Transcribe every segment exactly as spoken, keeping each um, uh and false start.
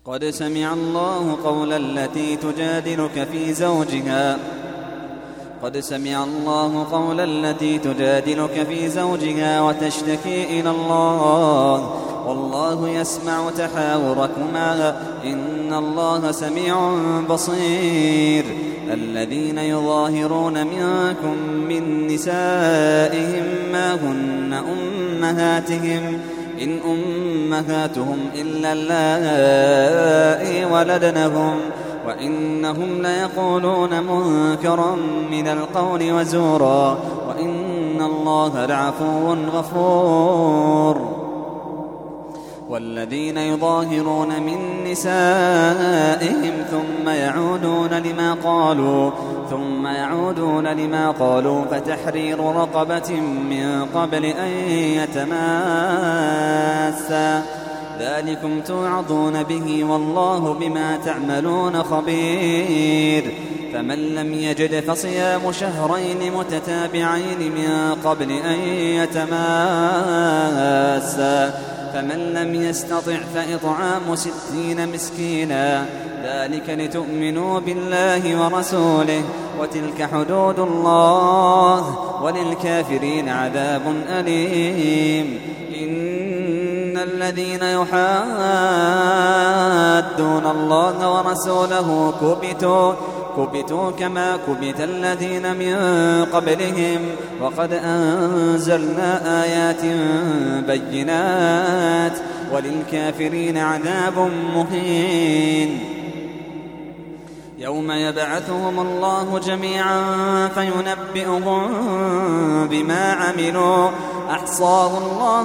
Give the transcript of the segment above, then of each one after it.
قد سمع الله قول التي تجادلك في زوجها قد سمع الله قول التي تجادلك في زوجها وتشتكي إلى الله والله يسمع تحاوركما إن الله سميع بصير. الذين يظاهرون منكم من نسائهم ما هن أمهاتهم إن أمهاتهم إلا اللائي ولدنهم وإنهم ليقولون منكرا من القول وزورا وإن الله لعفو غفور. والذين يظاهرون من نسائهم ثم يعودون لما قالوا ثم يعودون لما قالوا فتحرير رقبة من قبل أن يتماسا ذلكم توعظون به والله بما تعملون خبير. فمن لم يجد فصيام شهرين متتابعين من قبل أن يتماسا فمن لم يستطع فإطعام ستين مسكينا ذلك لتؤمنوا بالله ورسوله وتلك حدود الله وللكافرين عذاب أليم. إن الذين يحادون الله ورسوله كبتوا كبتوا كما كبت الذين من قبلهم وقد أنزلنا آيات بينات وللكافرين عذاب مهين. يوم يبعثهم الله جميعا فينبئهم بما عملوا أحصاه الله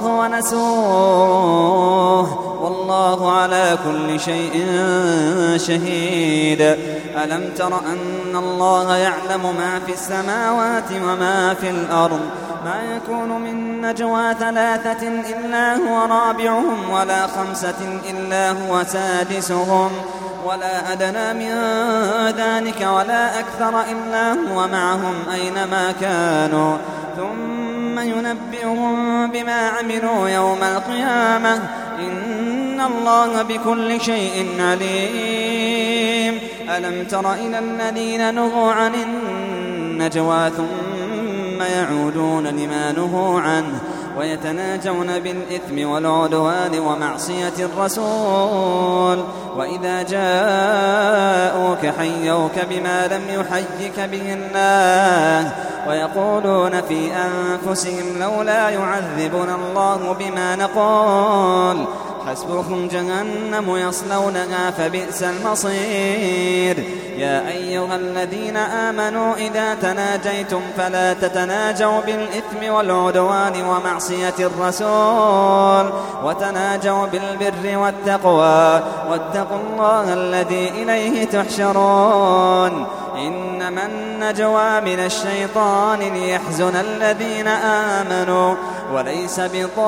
ونسوه والله على كل شيء شهيد. ألم تر أن الله يعلم ما في السماوات وما في الأرض ما يكون من نجوى ثلاثة إلا هو رابعهم ولا خمسة إلا هو سادسهم ولا أدنى من ذلك ولا أكثر إلا هو معهم أينما كانوا ثم ينبئهم بما عملوا يوم القيامة إن الله بكل شيء عليم. ألم تر إلى الذين نهوا عن النجوى ثم يعودون لما نهوا عنه ويتناجون بالإثم والعدوان ومعصية الرسول وإذا جاءوك حيوك بما لم يحيك به الله ويقولون في أنفسهم لولا يعذبنا الله بما نقول حسبهم جهنم يصلونها فبئس المصير. يا أيها الذين آمنوا إذا تناجيتم فلا تتناجوا بالإثم والعدوان ومعصية الرسول وتناجوا بالبر والتقوى واتقوا الله الذي إليه تحشرون. إنما النجوى من الشيطان ليحزن الذين آمنوا وليس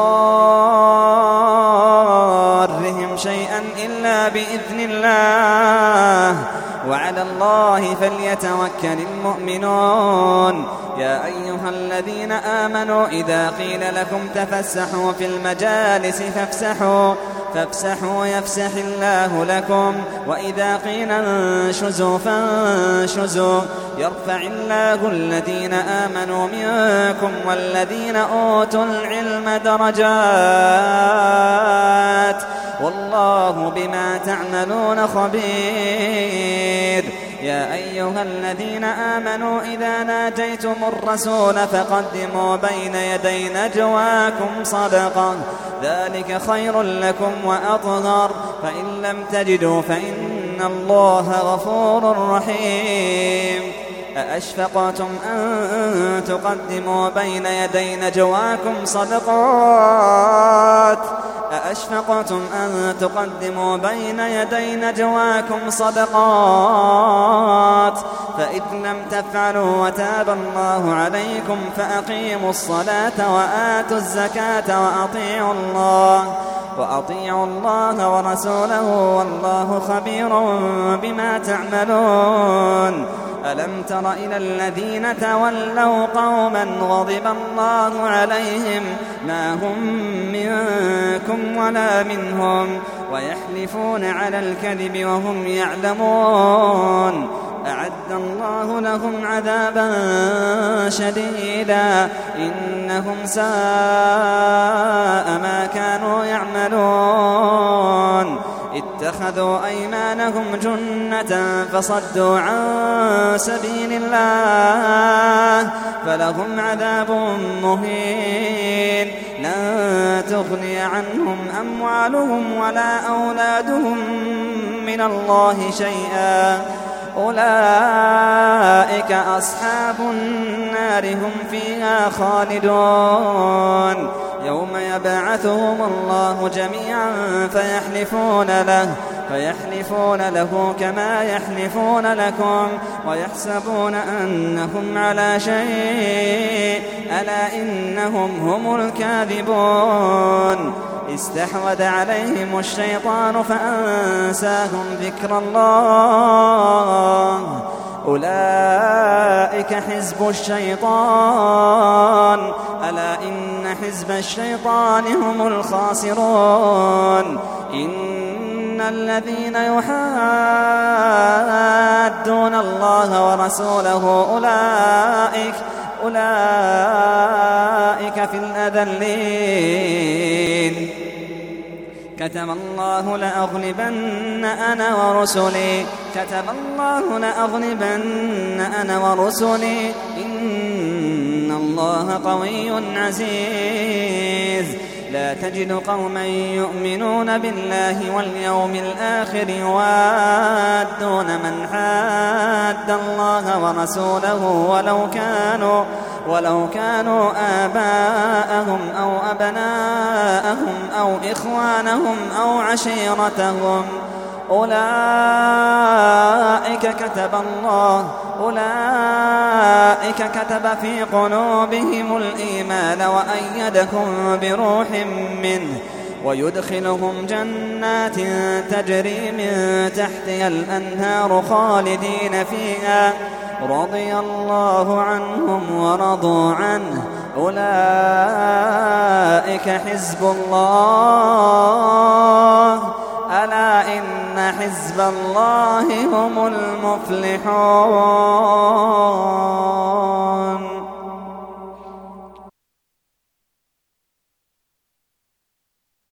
بضارهم شيئا إلا بإذن الله وعلى الله فليتوكل المؤمنون. يا أيها الذين آمنوا إذا قيل لكم تفسحوا في المجالس فافسحوا فافسحوا يفسح الله لكم وإذا قيل انشزوا فانشزوا يرفع الله الذين آمنوا منكم والذين أوتوا العلم درجات والله بما تعملون خبير. يا أيها الذين آمنوا إذا ناجيتم الرسول فقدموا بين يدي نجواكم صدقة ذلك خير لكم وأطهر فإن لم تجدوا فإن الله غفور رحيم. أأشفقتم أن تقدموا بين يدي نجواكم صدقات أأشفقتم أن تقدموا بين يدي نجواكم صدقات فإذ لم تفعلوا وتاب الله عليكم فأقيموا الصلاة وآتوا الزكاة وأطيعوا الله وأطيعوا الله ورسوله والله خبير بما تعملون. ألم تر إلى الذين تولوا قوما غضب الله عليهم ما هم منكم ولا منهم ويحلفون على الكذب وهم يعلمون. أعد الله لهم عذابا شديدا إنهم ساء ما كانوا يعملون. اتخذوا أيمانهم جنة فصدوا عن سبيل الله فلهم عذاب مهين. لن تغني عنهم أموالهم ولا أولادهم من الله شيئا أولئك أصحاب النار هم فيها خالدون. يوم يبعثهم الله جميعا فيحلفون له فيحلفون له كما يحلفون لكم ويحسبون أنهم على شيء ألا إنهم هم الكاذبون. استحوذ عليهم الشيطان فأنساهم ذكر الله أولئك حزب الشيطان ألا إن حزب الشيطان هم الخاسرون. إن الذين يحادون الله ورسوله أولئك أولئك في الأذلين. كتب الله لأغلبن أنا ورسلي كتب الله لأغلبن أنا ورسلي إن الله قوي عزيز. لا تجد قوما يؤمنون بالله واليوم الآخر يوادون من حاد الله ورسوله ولو كانوا ولو كانوا آباءهم أو أبناءهم أو إخوانهم أو عشيرتهم أولئك كتب الله أولئك كتب في قلوبهم الإيمان وأيدهم بروح منه ويدخلهم جنات تجري من تحتها الأنهار خالدين فيها رضي الله عنهم ورضوا عنه أولئك حزب الله ألا إن حزب الله هم المفلحون.